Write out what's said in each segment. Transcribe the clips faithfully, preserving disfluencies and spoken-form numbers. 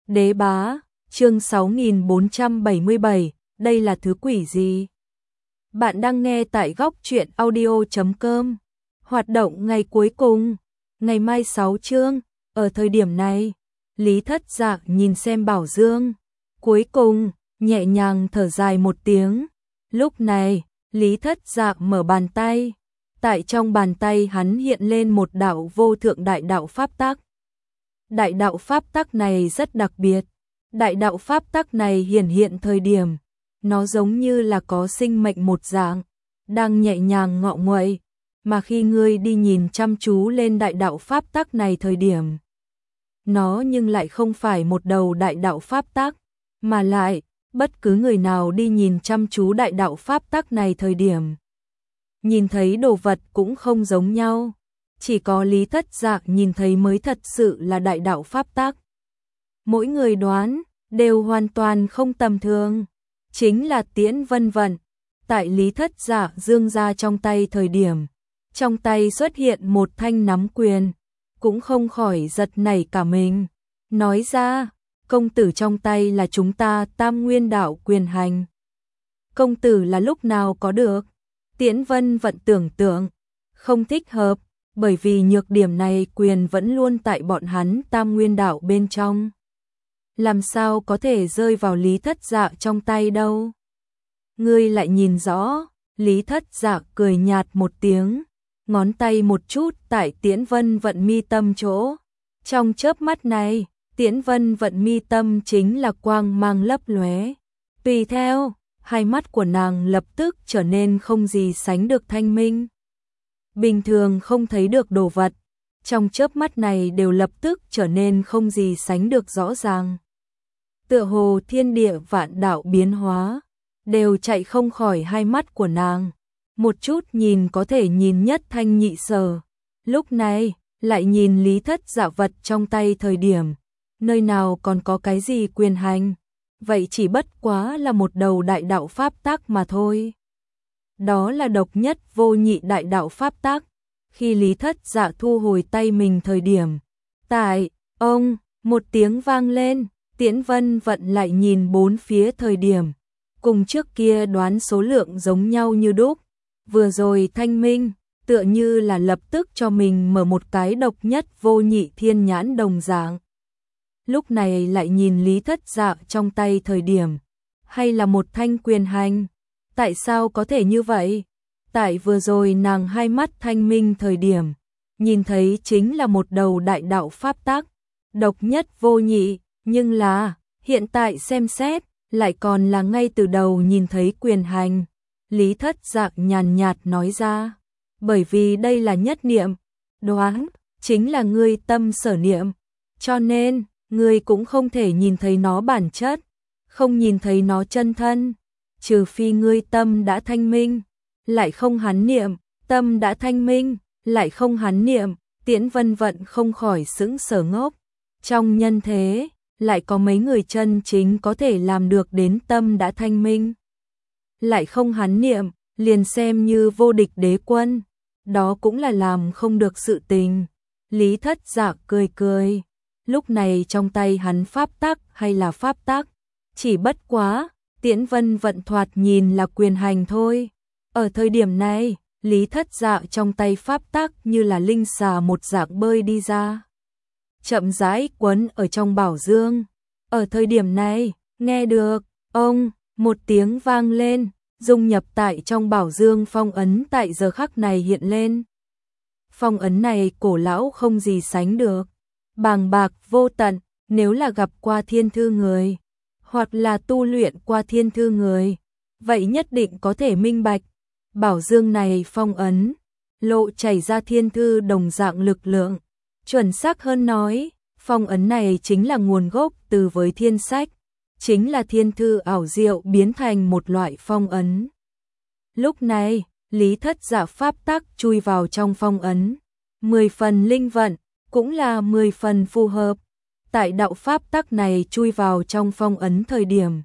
Đế bá, chương sáu nghìn bốn trăm bảy mươi bảy, đây là thứ quỷ gì? Bạn đang nghe tại góc truyện audio chấm com. Hoạt động ngày cuối cùng, ngày mai sáu chương, ở thời điểm này, Lý Thất Dạ nhìn xem Bảo Dương, cuối cùng, nhẹ nhàng thở dài một tiếng. Lúc này, Lý Thất Dạ mở bàn tay, tại trong bàn tay hắn hiện lên một đạo vô thượng đại đạo pháp tắc. Đại đạo pháp tắc này rất đặc biệt. Đại đạo pháp tắc này hiển hiện thời điểm, nó giống như là có sinh mệnh một dạng, đang nhẹ nhàng ngọ nguậy, mà khi ngươi đi nhìn chăm chú lên đại đạo pháp tắc này thời điểm, nó nhưng lại không phải một đầu đại đạo pháp tắc, mà lại, bất cứ người nào đi nhìn chăm chú đại đạo pháp tắc này thời điểm, nhìn thấy đồ vật cũng không giống nhau. Chỉ có Lý Thất Dạ nhìn thấy mới thật sự là đại đạo pháp tắc. Mỗi người đoán đều hoàn toàn không tầm thường, chính là Tiễn Vân Vận. Tại Lý Thất Dạ dương ra trong tay thời điểm, trong tay xuất hiện một thanh nắm quyền, cũng không khỏi giật nảy cả mình, nói ra, công tử trong tay là chúng ta Tam Nguyên đạo quyền hành. Công tử là lúc nào có được? Tiễn Vân Vận tưởng tượng, không thích hợp, bởi vì nhược điểm này quyền vẫn luôn tại bọn hắn Tam Nguyên đạo bên trong. Làm sao có thể rơi vào Lý Thất Dạ trong tay đâu? Ngươi lại nhìn rõ, Lý Thất Dạ cười nhạt một tiếng, ngón tay một chút tại Tiễn Vân Vận mi tâm chỗ. Trong chớp mắt này, Tiễn Vân Vận mi tâm chính là quang mang lấp lóe. Tùy theo, hai mắt của nàng lập tức trở nên không gì sánh được thanh minh. Bình thường không thấy được đồ vật, trong chớp mắt này đều lập tức trở nên không gì sánh được rõ ràng. Tựa hồ thiên địa vạn đạo biến hóa, đều chạy không khỏi hai mắt của nàng. Một chút nhìn có thể nhìn nhất thanh nhị sở. Lúc này, lại nhìn Lý Thất Dạ vật trong tay thời điểm, nơi nào còn có cái gì quyền hành. Vậy chỉ bất quá là một đầu đại đạo pháp tắc mà thôi. Đó là độc nhất vô nhị đại đạo pháp tắc. Khi Lý Thất Dạ thu hồi tay mình thời điểm, tại, ông, một tiếng vang lên, Tiễn Vân Vận lại nhìn bốn phía thời điểm, cùng trước kia đoán số lượng giống nhau như đúc, vừa rồi thanh minh, tựa như là lập tức cho mình mở một cái độc nhất vô nhị thiên nhãn đồng dạng. Lúc này lại nhìn Lý Thất Dạ trong tay thời điểm, hay là một thanh quyền hành, tại sao có thể như vậy? Tại vừa rồi nàng hai mắt thanh minh thời điểm, nhìn thấy chính là một đầu đại đạo pháp tắc, độc nhất vô nhị, nhưng là, hiện tại xem xét, lại còn là ngay từ đầu nhìn thấy quyền hành. Lý Thất Dạ nhàn nhạt nói ra, bởi vì đây là nhất niệm, đoán, chính là ngươi tâm sở niệm, cho nên, ngươi cũng không thể nhìn thấy nó bản chất, không nhìn thấy nó chân thân, trừ phi ngươi tâm đã thanh minh, lại không hắn niệm, tâm đã thanh minh, lại không hắn niệm. Tiễn Vân Vận không khỏi sững sờ ngốc. Trong nhân thế, lại có mấy người chân chính có thể làm được đến tâm đã thanh minh, lại không hắn niệm, liền xem như vô địch đế quân, đó cũng là làm không được sự tình. Lý Thất Dạ cười cười, lúc này trong tay hắn pháp tắc hay là pháp tắc, chỉ bất quá, Tiễn Vân Vận thoạt nhìn là quyền hành thôi. Ở thời điểm này, Lý Thất Dạ trong tay pháp tắc như là linh xà một dạng bơi đi ra, chậm rãi quấn ở trong bảo dương. Ở thời điểm này, nghe được, ông, một tiếng vang lên, dung nhập tại trong bảo dương phong ấn tại giờ khắc này hiện lên. Phong ấn này cổ lão không gì sánh được, bàng bạc vô tận, nếu là gặp qua thiên thư người, hoặc là tu luyện qua thiên thư người, vậy nhất định có thể minh bạch. Bảo dương này phong ấn, lộ chảy ra thiên thư đồng dạng lực lượng, chuẩn xác hơn nói, phong ấn này chính là nguồn gốc từ với thiên sách, chính là thiên thư ảo diệu biến thành một loại phong ấn. Lúc này, Lý Thất Dạ pháp tắc chui vào trong phong ấn, mười phần linh vận, cũng là mười phần phù hợp. Tại đạo pháp tắc này chui vào trong phong ấn thời điểm,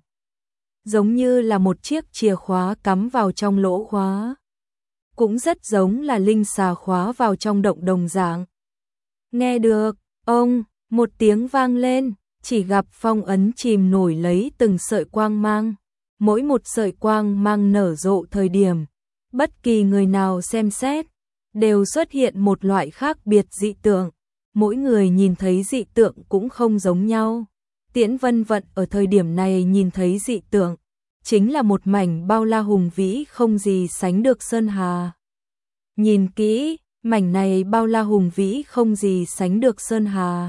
giống như là một chiếc chìa khóa cắm vào trong lỗ khóa, cũng rất giống là linh xà khóa vào trong động đồng dạng. Nghe được, ông, một tiếng vang lên, chỉ gặp phong ấn chìm nổi lấy từng sợi quang mang, mỗi một sợi quang mang nở rộ thời điểm, bất kỳ người nào xem xét, đều xuất hiện một loại khác biệt dị tượng, mỗi người nhìn thấy dị tượng cũng không giống nhau. Tiễn Vân Vận ở thời điểm này nhìn thấy dị tượng, chính là một mảnh bao la hùng vĩ không gì sánh được sơn hà. Nhìn kỹ, mảnh này bao la hùng vĩ không gì sánh được sơn hà.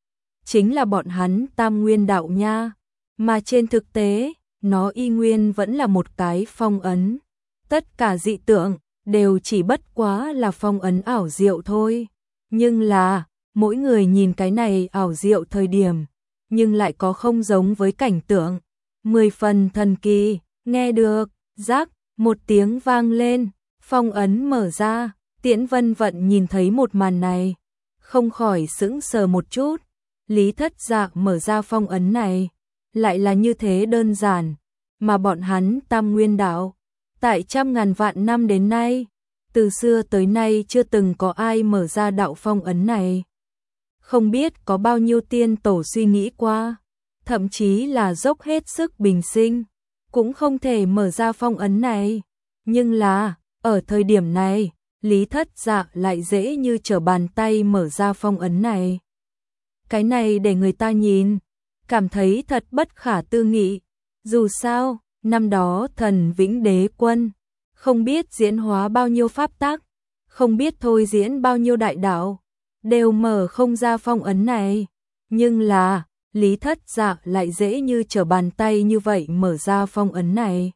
Chính là bọn hắn Tam Nguyên đạo nha, mà trên thực tế, nó y nguyên vẫn là một cái phong ấn. Tất cả dị tượng đều chỉ bất quá là phong ấn ảo diệu thôi. Nhưng là, mỗi người nhìn cái này ảo diệu thời điểm, nhưng lại có không giống với cảnh tượng. Mười phần thần kỳ, nghe được, rắc, một tiếng vang lên, phong ấn mở ra, Tiễn Vân Vận nhìn thấy một màn này, không khỏi sững sờ một chút. Lý Thất Dạ mở ra phong ấn này, lại là như thế đơn giản, mà bọn hắn Tam Nguyên đạo, tại trăm ngàn vạn năm đến nay, từ xưa tới nay chưa từng có ai mở ra đạo phong ấn này. Không biết có bao nhiêu tiên tổ suy nghĩ qua, thậm chí là dốc hết sức bình sinh, cũng không thể mở ra phong ấn này. Nhưng là, ở thời điểm này, Lý Thất Dạ lại dễ như trở bàn tay mở ra phong ấn này. Cái này để người ta nhìn, cảm thấy thật bất khả tư nghị. Dù sao, năm đó Thần Vĩnh Đế Quân, không biết diễn hóa bao nhiêu pháp tắc, không biết thôi diễn bao nhiêu đại đạo, đều mở không ra phong ấn này. Nhưng là, Lý Thất Dạ lại dễ như trở bàn tay như vậy mở ra phong ấn này.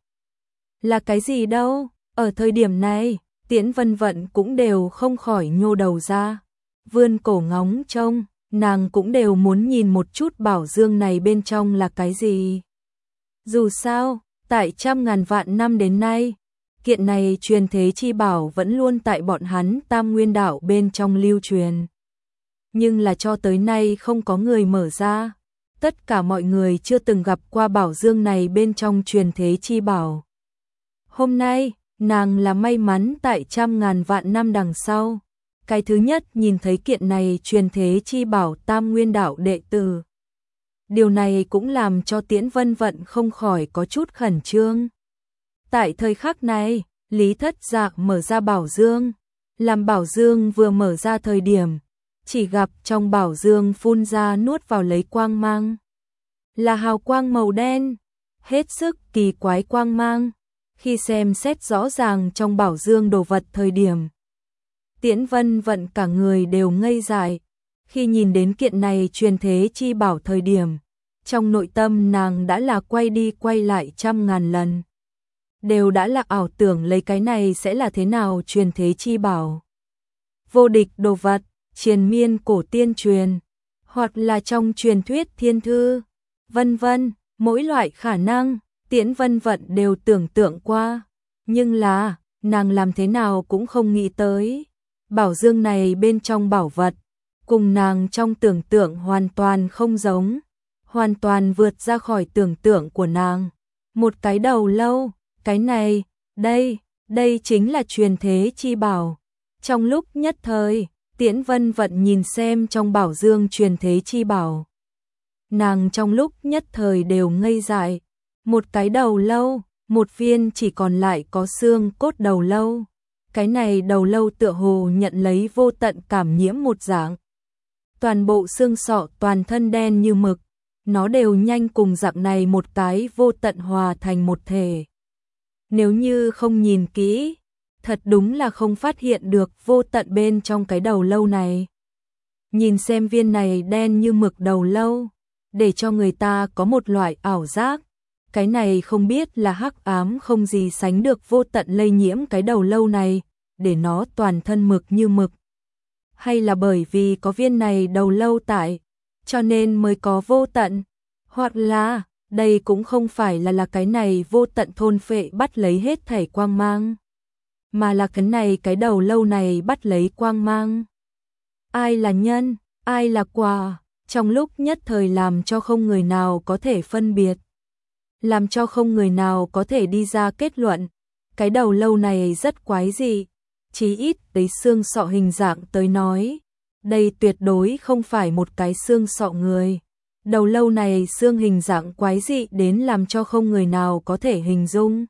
Là cái gì đâu? Ở thời điểm này, Tiễn Vân Vận cũng đều không khỏi nhô đầu ra, vươn cổ ngóng trông, nàng cũng đều muốn nhìn một chút bảo dương này bên trong là cái gì. Dù sao, tại trăm ngàn vạn năm đến nay, kiện này truyền thế chi bảo vẫn luôn tại bọn hắn Tam Nguyên đạo bên trong lưu truyền. Nhưng là cho tới nay không có người mở ra, tất cả mọi người chưa từng gặp qua bảo dương này bên trong truyền thế chi bảo. Hôm nay, nàng là may mắn tại trăm ngàn vạn năm đằng sau, cái thứ nhất nhìn thấy kiện này truyền thế chi bảo Tam Nguyên đạo đệ tử. Điều này cũng làm cho Tiễn Vân Vận không khỏi có chút khẩn trương. Tại thời khắc này, Lý Thất Dạ mở ra bảo dương, làm bảo dương vừa mở ra thời điểm, chỉ gặp trong bảo dương phun ra nuốt vào lấy quang mang. Là hào quang màu đen, hết sức kỳ quái quang mang. Khi xem xét rõ ràng trong bảo dương đồ vật thời điểm, Tiễn Vân Vận cả người đều ngây dại. Khi nhìn đến kiện này truyền thế chi bảo thời điểm, trong nội tâm nàng đã là quay đi quay lại trăm ngàn lần. Đều đã là ảo tưởng lấy cái này sẽ là thế nào truyền thế chi bảo. Vô địch đồ vật, triền miên cổ tiên truyền, hoặc là trong truyền thuyết thiên thư, vân vân, mỗi loại khả năng, Tiễn Vân Vận đều tưởng tượng qua. Nhưng là, nàng làm thế nào cũng không nghĩ tới. Bảo dương này bên trong bảo vật, cùng nàng trong tưởng tượng hoàn toàn không giống, hoàn toàn vượt ra khỏi tưởng tượng của nàng. Một cái đầu lâu, cái này, đây, đây chính là truyền thế chi bảo. Trong lúc nhất thời, Tiễn Vân Vận nhìn xem trong bảo dương truyền thế chi bảo. Nàng trong lúc nhất thời đều ngây dại, một cái đầu lâu, một viên chỉ còn lại có xương cốt đầu lâu. Cái này đầu lâu tựa hồ nhận lấy vô tận cảm nhiễm một dạng. Toàn bộ xương sọ toàn thân đen như mực, nó đều nhanh cùng dạng này một cái vô tận hòa thành một thể. Nếu như không nhìn kỹ, thật đúng là không phát hiện được vô tận bên trong cái đầu lâu này. Nhìn xem viên này đen như mực đầu lâu, để cho người ta có một loại ảo giác. Cái này không biết là hắc ám không gì sánh được vô tận lây nhiễm cái đầu lâu này, để nó toàn thân mực như mực. Hay là bởi vì có viên này đầu lâu tại, cho nên mới có vô tận. Hoặc là, đây cũng không phải là là cái này vô tận thôn phệ bắt lấy hết thảy quang mang, mà là cái này cái đầu lâu này bắt lấy quang mang. Ai là nhân, ai là quả, trong lúc nhất thời làm cho không người nào có thể phân biệt. Làm cho không người nào có thể đi ra kết luận, cái đầu lâu này rất quái dị, chí ít lấy xương sọ hình dạng tới nói, đây tuyệt đối không phải một cái xương sọ người, Đầu lâu này xương hình dạng quái dị đến làm cho không người nào có thể hình dung.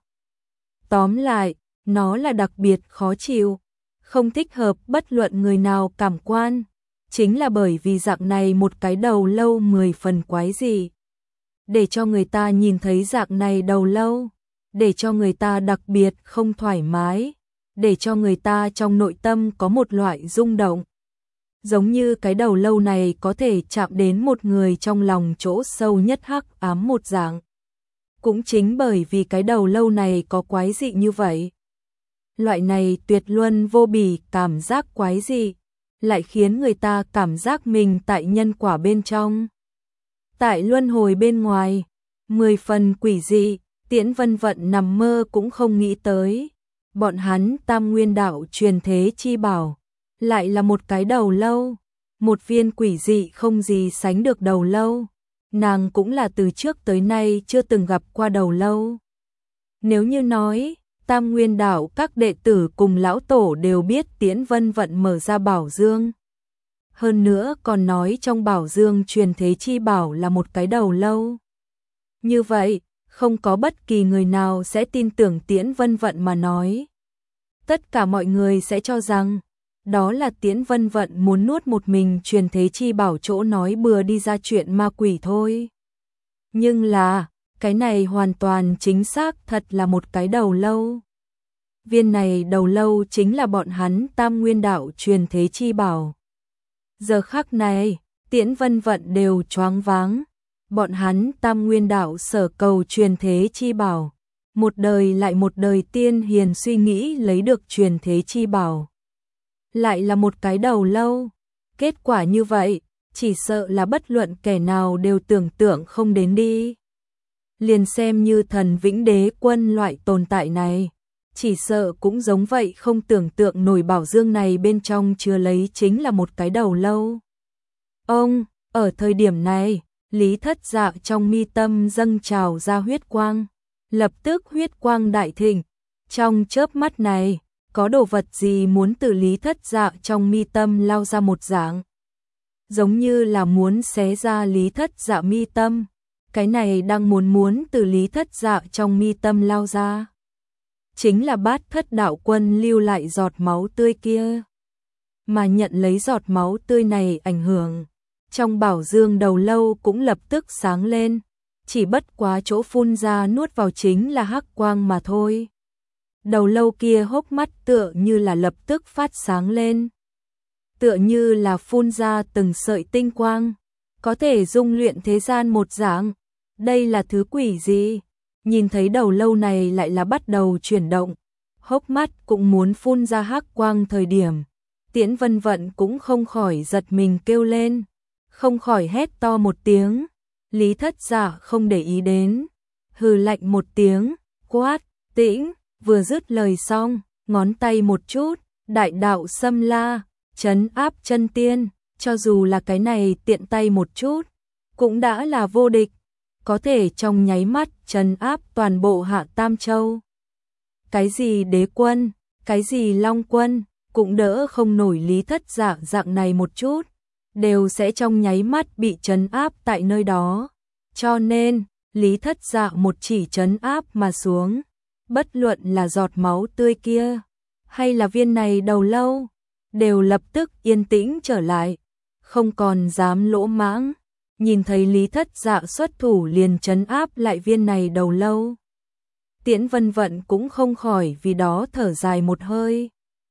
Tóm lại, nó là đặc biệt khó chịu, không thích hợp bất luận người nào cảm quan. Chính là bởi vì dạng này một cái đầu lâu mười phần quái dị. Để cho người ta nhìn thấy dạng này đầu lâu, để cho người ta đặc biệt không thoải mái, để cho người ta trong nội tâm có một loại rung động. Giống như cái đầu lâu này có thể chạm đến một người trong lòng chỗ sâu nhất hắc ám một dạng. Cũng chính bởi vì cái đầu lâu này có quái dị như vậy. Loại này tuyệt luân vô bỉ cảm giác quái dị, lại khiến người ta cảm giác mình tại nhân quả bên trong. Tại luân hồi bên ngoài, mười phần quỷ dị, Tiễn Vân Vận nằm mơ cũng không nghĩ tới. Bọn hắn Tam Nguyên Đạo truyền thế chi bảo, lại là một cái đầu lâu, một viên quỷ dị không gì sánh được đầu lâu. Nàng cũng là từ trước tới nay chưa từng gặp qua đầu lâu. Nếu như nói, Tam Nguyên Đạo các đệ tử cùng lão tổ đều biết Tiễn Vân Vận mở ra bảo dương. Hơn nữa còn nói trong bảo dương truyền thế chi bảo là một cái đầu lâu. Như vậy, không có bất kỳ người nào sẽ tin tưởng Tiễn Vân Vận mà nói. Tất cả mọi người sẽ cho rằng, đó là Tiễn Vân Vận muốn nuốt một mình truyền thế chi bảo chỗ nói bừa đi ra chuyện ma quỷ thôi. Nhưng là, cái này hoàn toàn chính xác thật là một cái đầu lâu. Viên này đầu lâu chính là bọn hắn Tam Nguyên Đạo truyền thế chi bảo. Giờ khắc này, Tiễn Vân Vận đều choáng váng. Bọn hắn Tam Nguyên Đạo sở cầu truyền thế chi bảo. Một đời lại một đời tiên hiền suy nghĩ lấy được truyền thế chi bảo. Lại là một cái đầu lâu. Kết quả như vậy, chỉ sợ là bất luận kẻ nào đều tưởng tượng không đến đi. Liền xem như thần Vĩnh Đế Quân loại tồn tại này, chỉ sợ cũng giống vậy không tưởng tượng nổi bảo dương này bên trong chứa lấy chính là một cái đầu lâu. Ông, ở thời điểm này, Lý Thất Dạ trong mi tâm dâng trào ra huyết quang, lập tức huyết quang đại thịnh. Trong chớp mắt này, có đồ vật gì muốn từ Lý Thất Dạ trong mi tâm lao ra một dạng. Giống như là muốn xé ra Lý Thất Dạ mi tâm. Cái này đang muốn muốn từ Lý Thất Dạ trong mi tâm lao ra. Chính là Bát Thất Đạo Quân lưu lại giọt máu tươi kia. Mà nhận lấy giọt máu tươi này ảnh hưởng, trong bảo dương đầu lâu cũng lập tức sáng lên. Chỉ bất quá chỗ phun ra nuốt vào chính là hắc quang mà thôi. Đầu lâu kia hốc mắt tựa như là lập tức phát sáng lên. Tựa như là phun ra từng sợi tinh quang, có thể dung luyện thế gian một dạng. Đây là thứ quỷ gì? Nhìn thấy đầu lâu này lại là bắt đầu chuyển động, hốc mắt cũng muốn phun ra hắc quang thời điểm. Tiễn Vân Vận cũng không khỏi giật mình kêu lên, không khỏi hét to một tiếng. Lý Thất Dạ không để ý đến, hừ lạnh một tiếng, quát, tĩnh, vừa dứt lời xong, ngón tay một chút, đại đạo xâm la, trấn áp chân tiên, cho dù là cái này tiện tay một chút, cũng đã là vô địch, có thể trong nháy mắt trấn áp toàn bộ Hạ Tam Châu. Cái gì đế quân, cái gì long quân, cũng đỡ không nổi Lý Thất Dạ dạng này một chút, đều sẽ trong nháy mắt bị trấn áp tại nơi đó. Cho nên, Lý Thất Dạ một chỉ trấn áp mà xuống, bất luận là giọt máu tươi kia, hay là viên này đầu lâu, đều lập tức yên tĩnh trở lại, không còn dám lỗ mãng. Nhìn thấy Lý Thất Dạ xuất thủ liền trấn áp lại viên này đầu lâu. Tiễn Vân Vận cũng không khỏi vì đó thở dài một hơi.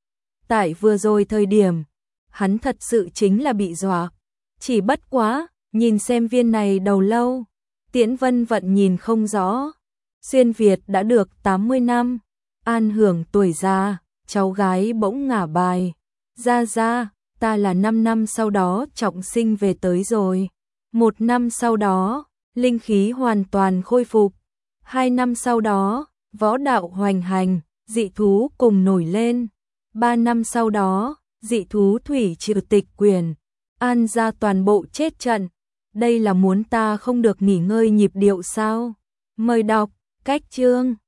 Tại vừa rồi thời điểm, hắn thật sự chính là bị dọa. Chỉ bất quá, nhìn xem viên này đầu lâu, Tiễn Vân Vận nhìn không rõ. Xuyên Việt đã được tám mươi năm, an hưởng tuổi già, cháu gái bỗng ngả bài. Ra ra, ta là năm năm sau đó trọng sinh về tới rồi. Một năm sau đó, linh khí hoàn toàn khôi phục. Hai năm sau đó, võ đạo hoành hành, dị thú cùng nổi lên. Ba năm sau đó, dị thú thủy trừ tịch quyền, an ra toàn bộ chết trận. Đây là muốn ta không được nghỉ ngơi nhịp điệu sao? Mời đọc, cách chương.